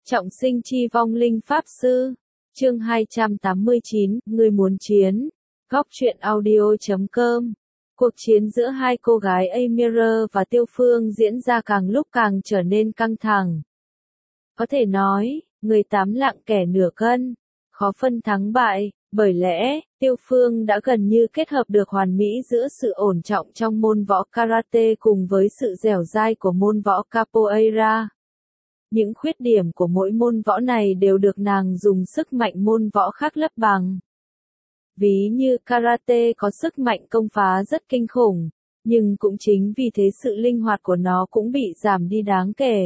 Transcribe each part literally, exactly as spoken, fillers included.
Trọng sinh chi vong linh pháp sư. Chương hai trăm tám mươi chín, người muốn chiến. Góc truyện audio chấm com. Cuộc chiến giữa hai cô gái Amira và Tiêu Phương diễn ra càng lúc càng trở nên căng thẳng. Có thể nói, người tám lạng kẻ nửa cân, khó phân thắng bại, bởi lẽ, Tiêu Phương đã gần như kết hợp được hoàn mỹ giữa sự ổn trọng trong môn võ karate cùng với sự dẻo dai của môn võ capoeira. Những khuyết điểm của mỗi môn võ này đều được nàng dùng sức mạnh môn võ khác lấp bằng. Ví như karate có sức mạnh công phá rất kinh khủng, nhưng cũng chính vì thế sự linh hoạt của nó cũng bị giảm đi đáng kể.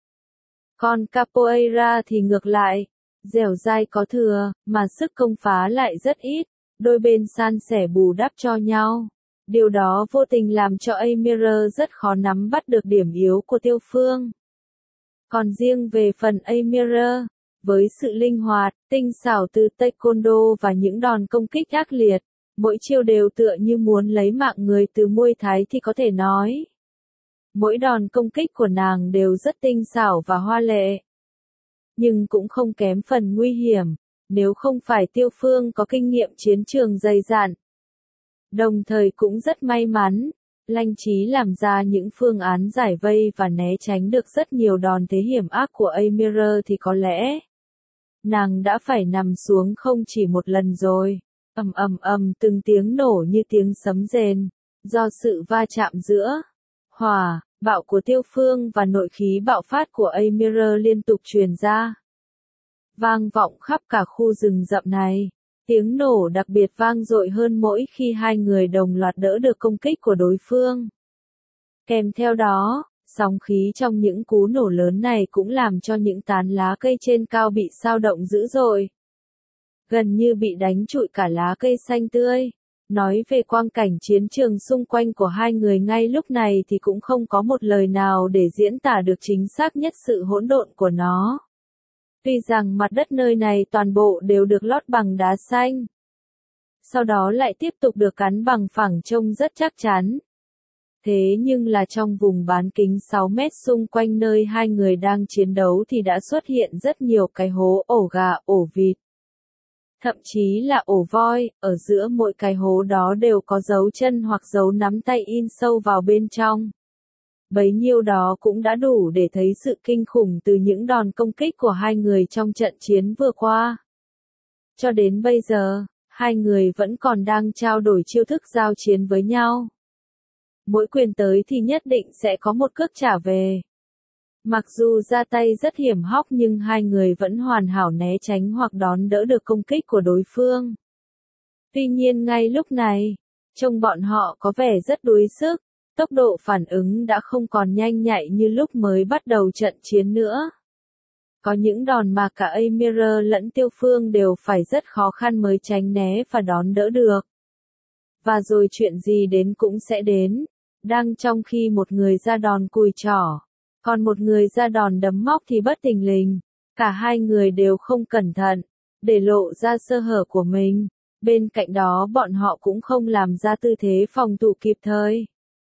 Còn capoeira thì ngược lại, dẻo dai có thừa, mà sức công phá lại rất ít, đôi bên san sẻ bù đắp cho nhau. Điều đó vô tình làm cho Amira rất khó nắm bắt được điểm yếu của Tiêu Phương. Còn riêng về phần Amira, với sự linh hoạt, tinh xảo từ taekwondo và những đòn công kích ác liệt, mỗi chiêu đều tựa như muốn lấy mạng người từ Muay Thái thì có thể nói. Mỗi đòn công kích của nàng đều rất tinh xảo và hoa lệ. Nhưng cũng không kém phần nguy hiểm, nếu không phải Tiêu Phương có kinh nghiệm chiến trường dày dặn. Đồng thời cũng rất may mắn, lanh trí làm ra những phương án giải vây và né tránh được rất nhiều đòn thế hiểm ác của Amira thì có lẽ nàng đã phải nằm xuống không chỉ một lần rồi. Ầm ầm ầm từng tiếng nổ như tiếng sấm rền, do sự va chạm giữa hỏa, bạo của Tiêu Phương và nội khí bạo phát của Amira liên tục truyền ra. Vang vọng khắp cả khu rừng rậm này. Tiếng nổ đặc biệt vang dội hơn mỗi khi hai người đồng loạt đỡ được công kích của đối phương. Kèm theo đó, sóng khí trong những cú nổ lớn này cũng làm cho những tán lá cây trên cao bị xao động dữ dội. Gần như bị đánh trụi cả lá cây xanh tươi. Nói về quang cảnh chiến trường xung quanh của hai người ngay lúc này thì cũng không có một lời nào để diễn tả được chính xác nhất sự hỗn độn của nó. Tuy rằng mặt đất nơi này toàn bộ đều được lót bằng đá xanh. Sau đó lại tiếp tục được cắn bằng phẳng trông rất chắc chắn. Thế nhưng là trong vùng bán kính sáu mét xung quanh nơi hai người đang chiến đấu thì đã xuất hiện rất nhiều cái hố ổ gà, ổ vịt. Thậm chí là ổ voi, ở giữa mỗi cái hố đó đều có dấu chân hoặc dấu nắm tay in sâu vào bên trong. Bấy nhiêu đó cũng đã đủ để thấy sự kinh khủng từ những đòn công kích của hai người trong trận chiến vừa qua. Cho đến bây giờ, hai người vẫn còn đang trao đổi chiêu thức giao chiến với nhau. Mỗi quyền tới thì nhất định sẽ có một cước trả về. Mặc dù ra tay rất hiểm hóc nhưng hai người vẫn hoàn hảo né tránh hoặc đón đỡ được công kích của đối phương. Tuy nhiên ngay lúc này, trông bọn họ có vẻ rất đuối sức. Tốc độ phản ứng đã không còn nhanh nhạy như lúc mới bắt đầu trận chiến nữa. Có những đòn mà cả Amira lẫn Tiêu Phương đều phải rất khó khăn mới tránh né và đón đỡ được. Và rồi chuyện gì đến cũng sẽ đến. Đang trong khi một người ra đòn cùi trỏ, còn một người ra đòn đấm móc thì bất thình lình. Cả hai người đều không cẩn thận, để lộ ra sơ hở của mình. Bên cạnh đó bọn họ cũng không làm ra tư thế phòng thủ kịp thời.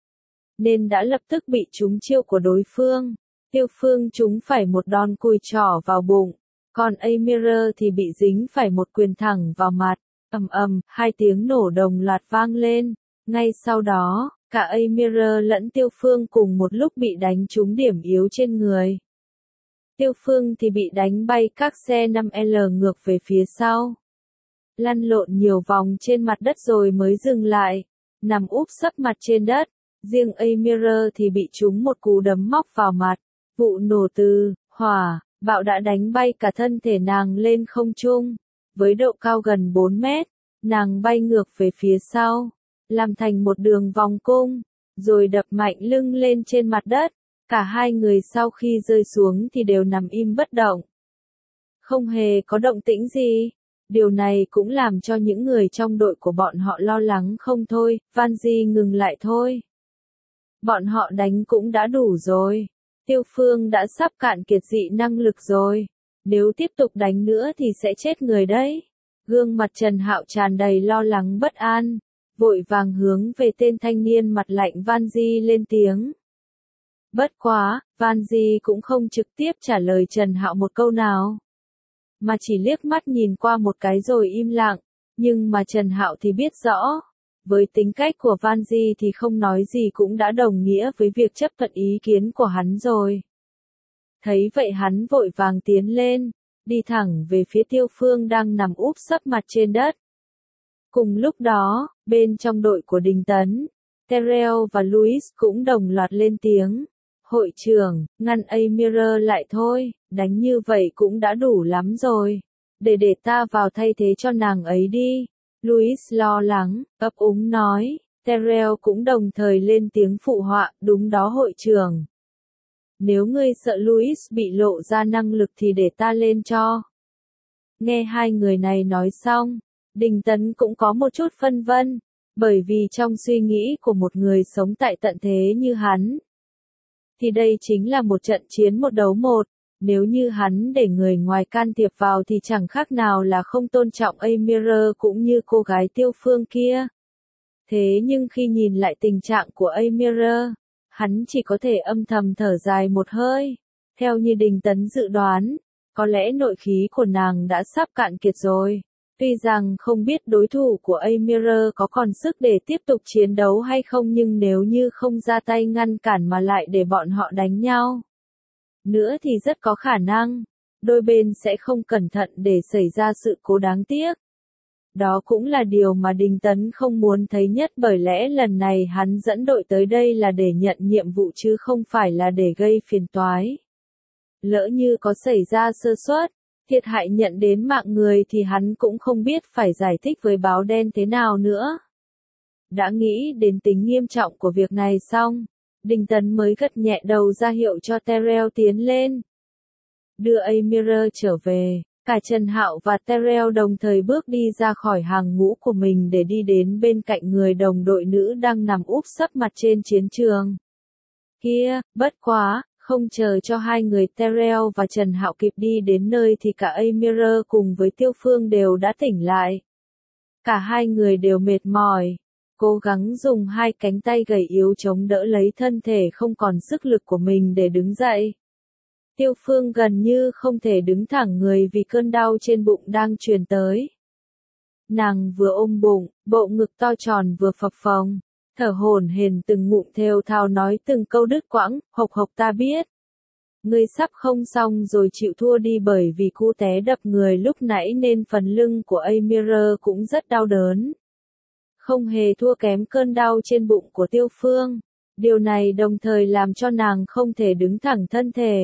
Nên đã lập tức bị trúng chiêu của đối phương. Tiêu Phương trúng phải một đòn cùi trỏ vào bụng, còn Amira thì bị dính phải một quyền thẳng vào mặt. Ầm ầm, hai tiếng nổ đồng loạt vang lên. Ngay sau đó, cả Amira lẫn Tiêu Phương cùng một lúc bị đánh trúng điểm yếu trên người. Tiêu Phương thì bị đánh bay các xe năm L ngược về phía sau. Lăn lộn nhiều vòng trên mặt đất rồi mới dừng lại, nằm úp sấp mặt trên đất. Riêng Amira thì bị trúng một cú đấm móc vào mặt. Vụ nổ từ hỏa, bạo đã đánh bay cả thân thể nàng lên không trung. Với độ cao gần bốn mét, nàng bay ngược về phía sau, làm thành một đường vòng cung, rồi đập mạnh lưng lên trên mặt đất. Cả hai người sau khi rơi xuống thì đều nằm im bất động. Không hề có động tĩnh gì. Điều này cũng làm cho những người trong đội của bọn họ lo lắng không thôi. Vanji ngừng lại thôi. Bọn họ đánh cũng đã đủ rồi. Tiêu Phương đã sắp cạn kiệt dị năng lực rồi. Nếu tiếp tục đánh nữa thì sẽ chết người đấy. Gương mặt Trần Hạo tràn đầy lo lắng bất an. Vội vàng hướng về tên thanh niên mặt lạnh Vanji lên tiếng. Bất quá, Vanji cũng không trực tiếp trả lời Trần Hạo một câu nào, mà chỉ liếc mắt nhìn qua một cái rồi im lặng, nhưng mà Trần Hạo thì biết rõ, với tính cách của Vanji thì không nói gì cũng đã đồng nghĩa với việc chấp thuận ý kiến của hắn rồi. Thấy vậy hắn vội vàng tiến lên, đi thẳng về phía Tiêu Phương đang nằm úp sấp mặt trên đất. Cùng lúc đó, bên trong đội của Đình Tấn, Terrell và Louis cũng đồng loạt lên tiếng. Hội trưởng, ngăn Amira lại thôi, đánh như vậy cũng đã đủ lắm rồi. Để để ta vào thay thế cho nàng ấy đi. Louis lo lắng, ấp úng nói. Terrell cũng đồng thời lên tiếng phụ họa, đúng đó hội trưởng. Nếu ngươi sợ Louis bị lộ ra năng lực thì để ta lên cho. Nghe hai người này nói xong, Đình Tấn cũng có một chút phân vân, bởi vì trong suy nghĩ của một người sống tại tận thế như hắn, thì đây chính là một trận chiến một đấu một, nếu như hắn để người ngoài can thiệp vào thì chẳng khác nào là không tôn trọng Amira cũng như cô gái Tiêu Phương kia. Thế nhưng khi nhìn lại tình trạng của Amira, hắn chỉ có thể âm thầm thở dài một hơi. Theo như Đình Tấn dự đoán, có lẽ nội khí của nàng đã sắp cạn kiệt rồi. Tuy rằng không biết đối thủ của Amira có còn sức để tiếp tục chiến đấu hay không, nhưng nếu như không ra tay ngăn cản mà lại để bọn họ đánh nhau nữa thì rất có khả năng, đôi bên sẽ không cẩn thận để xảy ra sự cố đáng tiếc. Đó cũng là điều mà Đình Tấn không muốn thấy nhất, bởi lẽ lần này hắn dẫn đội tới đây là để nhận nhiệm vụ chứ không phải là để gây phiền toái. Lỡ như có xảy ra sơ suất, thiệt hại nhận đến mạng người thì hắn cũng không biết phải giải thích với báo đen thế nào nữa. Đã nghĩ đến tính nghiêm trọng của việc này xong, Đình Tấn mới gật nhẹ đầu ra hiệu cho Terrell tiến lên. Đưa Amira trở về, cả Trần Hạo và Terrell đồng thời bước đi ra khỏi hàng ngũ của mình để đi đến bên cạnh người đồng đội nữ đang nằm úp sấp mặt trên chiến trường. Kia, bất quá, không chờ cho hai người Terrell và Trần Hạo kịp đi đến nơi thì cả Amira cùng với Tiêu Phương đều đã tỉnh lại. Cả hai người đều mệt mỏi, cố gắng dùng hai cánh tay gầy yếu chống đỡ lấy thân thể không còn sức lực của mình để đứng dậy. Tiêu Phương gần như không thể đứng thẳng người vì cơn đau trên bụng đang truyền tới. Nàng vừa ôm bụng, bộ ngực to tròn vừa phập phồng, thở hổn hển từng ngụm thều thào nói từng câu đứt quãng, hộc hộc ta biết. Ngươi sắp không xong rồi, chịu thua đi, bởi vì cú té đập người lúc nãy nên phần lưng của Amira cũng rất đau đớn. Không hề thua kém cơn đau trên bụng của Tiêu Phương. Điều này đồng thời làm cho nàng không thể đứng thẳng thân thể.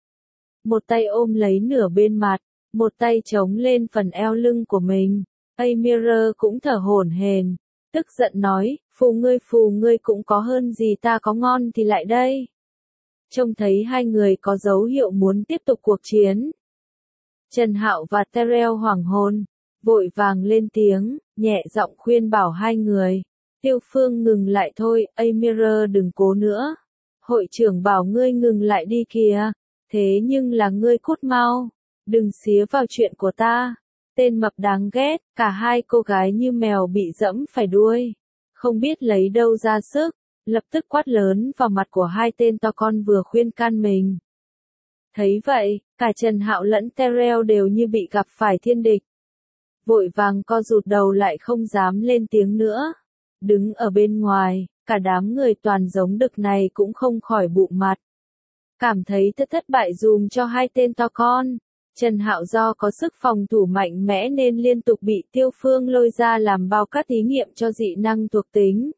Một tay ôm lấy nửa bên mặt, một tay chống lên phần eo lưng của mình. Amira cũng thở hổn hển, tức giận nói, phù ngươi phù ngươi cũng có hơn gì ta, có ngon thì lại đây. Trông thấy hai người có dấu hiệu muốn tiếp tục cuộc chiến, Trần Hạo và Terrell hoảng hồn, vội vàng lên tiếng, nhẹ giọng khuyên bảo hai người. Tiêu Phương ngừng lại thôi, Amira đừng cố nữa. Hội trưởng bảo ngươi ngừng lại đi kìa. Thế nhưng là ngươi cút mau, đừng xía vào chuyện của ta. Tên mập đáng ghét, cả hai cô gái như mèo bị dẫm phải đuôi. Không biết lấy đâu ra sức, lập tức quát lớn vào mặt của hai tên to con vừa khuyên can mình. Thấy vậy, cả Trần Hạo lẫn Terrell đều như bị gặp phải thiên địch. Vội vàng co rụt đầu lại không dám lên tiếng nữa. Đứng ở bên ngoài, cả đám người toàn giống đực này cũng không khỏi bụng mặt. Cảm thấy thất thất bại dùm cho hai tên to con. Trần Hạo do có sức phòng thủ mạnh mẽ nên liên tục bị Tiêu Phương lôi ra làm bao cát thí nghiệm cho dị năng thuộc tính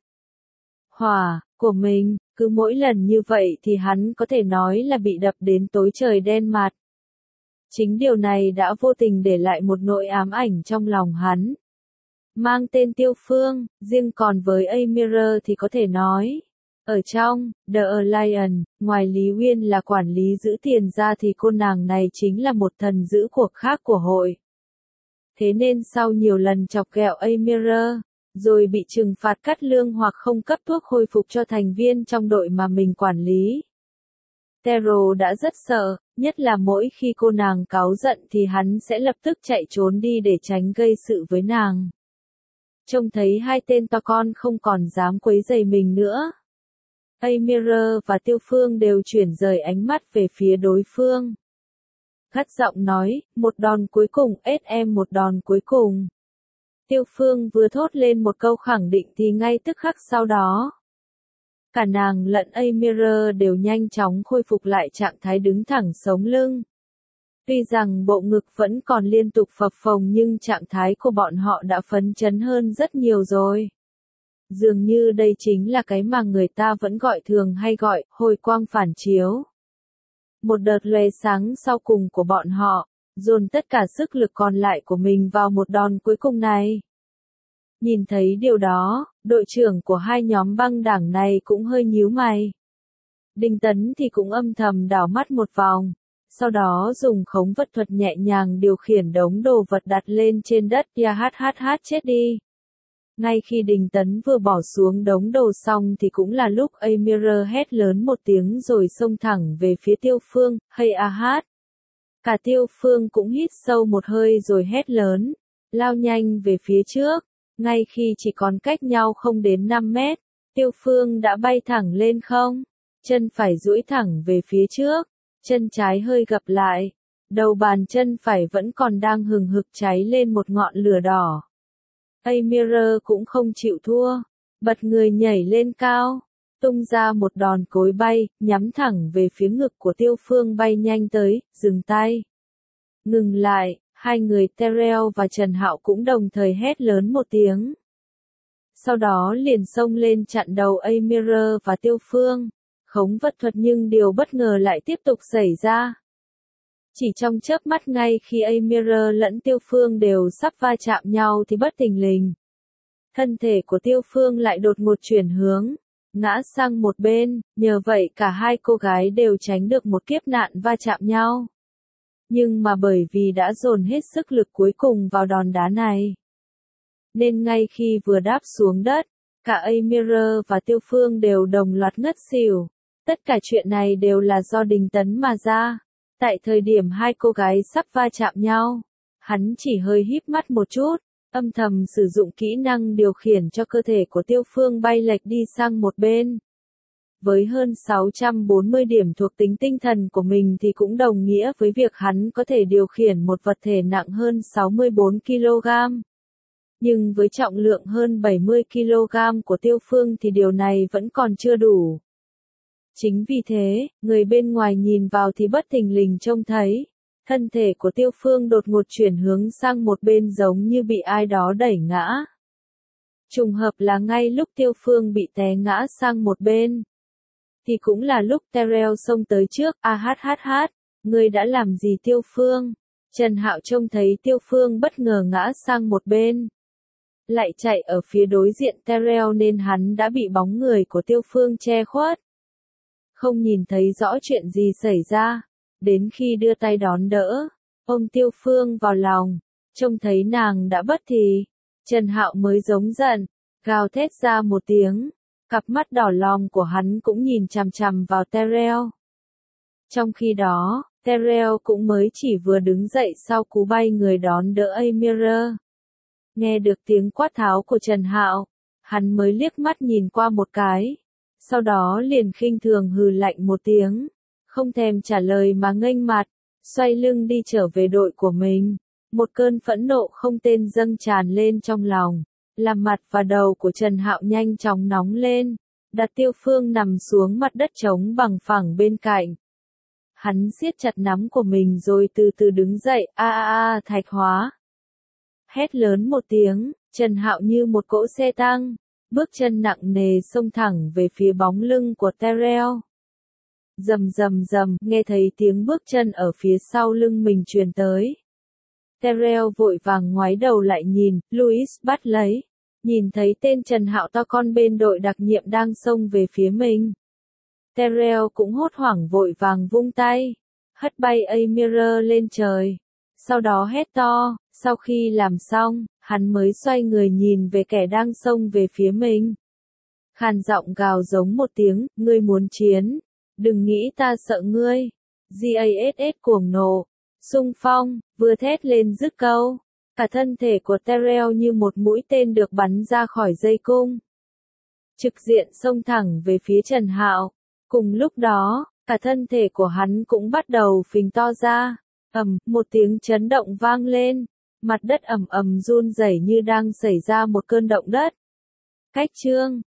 hỏa của mình. Cứ mỗi lần như vậy thì hắn có thể nói là bị đập đến tối trời đen mặt. Chính điều này đã vô tình để lại một nỗi ám ảnh trong lòng hắn. Mang tên Tiêu Phương, riêng còn với Amira thì có thể nói. Ở trong The Alliance, ngoài Lý Uyên là quản lý giữ tiền ra thì cô nàng này chính là một thần giữ cuộc khác của hội. Thế nên sau nhiều lần chọc ghẹo Amira, rồi bị trừng phạt cắt lương hoặc không cấp thuốc hồi phục cho thành viên trong đội mà mình quản lý, Tero đã rất sợ, nhất là mỗi khi cô nàng cáu giận thì hắn sẽ lập tức chạy trốn đi để tránh gây sự với nàng. Trông thấy hai tên to con không còn dám quấy rầy mình nữa, Amir và Tiêu Phương đều chuyển rời ánh mắt về phía đối phương. Gắt giọng nói, một đòn cuối cùng, ét em một đòn cuối cùng. Tiêu Phương vừa thốt lên một câu khẳng định thì ngay tức khắc sau đó, cả nàng lẫn Amir đều nhanh chóng khôi phục lại trạng thái đứng thẳng sống lưng. Tuy rằng bộ ngực vẫn còn liên tục phập phồng nhưng trạng thái của bọn họ đã phấn chấn hơn rất nhiều rồi. Dường như đây chính là cái mà người ta vẫn gọi thường hay gọi, hồi quang phản chiếu. Một đợt lóe sáng sau cùng của bọn họ, dồn tất cả sức lực còn lại của mình vào một đòn cuối cùng này. Nhìn thấy điều đó, đội trưởng của hai nhóm băng đảng này cũng hơi nhíu mày. Đinh Tấn thì cũng âm thầm đảo mắt một vòng, sau đó dùng khống vật thuật nhẹ nhàng điều khiển đống đồ vật đặt lên trên đất. Ya hát hát hát chết đi. Ngay khi Đinh Tấn vừa bỏ xuống đống đồ xong thì cũng là lúc Amir hét lớn một tiếng rồi xông thẳng về phía Tiêu Phương, hay a hát. Cả Tiêu Phương cũng hít sâu một hơi rồi hét lớn, lao nhanh về phía trước. Ngay khi chỉ còn cách nhau không đến năm mét, Tiêu Phương đã bay thẳng lên không, chân phải duỗi thẳng về phía trước, chân trái hơi gập lại, đầu bàn chân phải vẫn còn đang hừng hực cháy lên một ngọn lửa đỏ. Amir cũng không chịu thua, bật người nhảy lên cao, tung ra một đòn cối bay, nhắm thẳng về phía ngực của Tiêu Phương bay nhanh tới, dừng tay. Ngừng lại, hai người Terrell và Trần Hạo cũng đồng thời hét lớn một tiếng. Sau đó liền xông lên chặn đầu Amir và Tiêu Phương, khống vật thuật nhưng điều bất ngờ lại tiếp tục xảy ra. Chỉ trong chớp mắt ngay khi Amir lẫn Tiêu Phương đều sắp va chạm nhau thì bất thình lình, thân thể của Tiêu Phương lại đột ngột chuyển hướng, ngã sang một bên, nhờ vậy cả hai cô gái đều tránh được một kiếp nạn va chạm nhau. Nhưng mà bởi vì đã dồn hết sức lực cuối cùng vào đòn đá này, nên ngay khi vừa đáp xuống đất, cả Amir và Tiêu Phương đều đồng loạt ngất xỉu. Tất cả chuyện này đều là do Đinh Tấn mà ra. Tại thời điểm hai cô gái sắp va chạm nhau, hắn chỉ hơi híp mắt một chút, âm thầm sử dụng kỹ năng điều khiển cho cơ thể của Tiêu Phương bay lệch đi sang một bên. Với hơn sáu trăm bốn mươi điểm thuộc tính tinh thần của mình thì cũng đồng nghĩa với việc hắn có thể điều khiển một vật thể nặng hơn sáu mươi bốn ki lô gam. Nhưng với trọng lượng hơn bảy mươi ki lô gam của Tiêu Phương thì điều này vẫn còn chưa đủ. Chính vì thế, người bên ngoài nhìn vào thì bất thình lình trông thấy, thân thể của Tiêu Phương đột ngột chuyển hướng sang một bên giống như bị ai đó đẩy ngã. Trùng hợp là ngay lúc Tiêu Phương bị té ngã sang một bên, thì cũng là lúc Terrell xông tới trước. A hát hát hát, người đã làm gì Tiêu Phương? Trần Hạo trông thấy Tiêu Phương bất ngờ ngã sang một bên, lại chạy ở phía đối diện Terrell nên hắn đã bị bóng người của Tiêu Phương che khuất, không nhìn thấy rõ chuyện gì xảy ra. Đến khi đưa tay đón đỡ, ôm Tiêu Phương vào lòng, trông thấy nàng đã bất thì, Trần Hạo mới giống giận, gào thét ra một tiếng, cặp mắt đỏ lòm của hắn cũng nhìn chằm chằm vào Terrell. Trong khi đó, Terrell cũng mới chỉ vừa đứng dậy sau cú bay người đón đỡ Amir. Nghe được tiếng quát tháo của Trần Hạo, hắn mới liếc mắt nhìn qua một cái, sau đó liền khinh thường hừ lạnh một tiếng, không thèm trả lời mà nghênh mặt, xoay lưng đi trở về đội của mình. Một cơn phẫn nộ không tên dâng tràn lên trong lòng, làm mặt và đầu của Trần Hạo nhanh chóng nóng lên, đặt Tiêu Phương nằm xuống mặt đất trống bằng phẳng bên cạnh. Hắn siết chặt nắm của mình rồi từ từ đứng dậy, a a a Thạch Hóa. Hét lớn một tiếng, Trần Hạo như một cỗ xe tăng, bước chân nặng nề xông thẳng về phía bóng lưng của Terrell. Rầm rầm rầm, nghe thấy tiếng bước chân ở phía sau lưng mình truyền tới. Terrell vội vàng ngoái đầu lại nhìn, Louis bắt lấy, nhìn thấy tên Trần Hạo to con bên đội đặc nhiệm đang xông về phía mình. Terrell cũng hốt hoảng vội vàng vung tay, hất bay Amir lên trời. Sau đó hét to, sau khi làm xong, hắn mới xoay người nhìn về kẻ đang xông về phía mình. Khàn giọng gào giống một tiếng, ngươi muốn chiến, đừng nghĩ ta sợ ngươi. Gass cuồng nộ, xung phong, vừa thét lên dứt câu. Cả thân thể của Terrell như một mũi tên được bắn ra khỏi dây cung. trực diện xông thẳng về phía Trần Hạo. Cùng lúc đó, cả thân thể của hắn cũng bắt đầu phình to ra. Ầm, một tiếng chấn động vang lên, mặt đất ầm ầm run rẩy như đang xảy ra một cơn động đất. Cách chương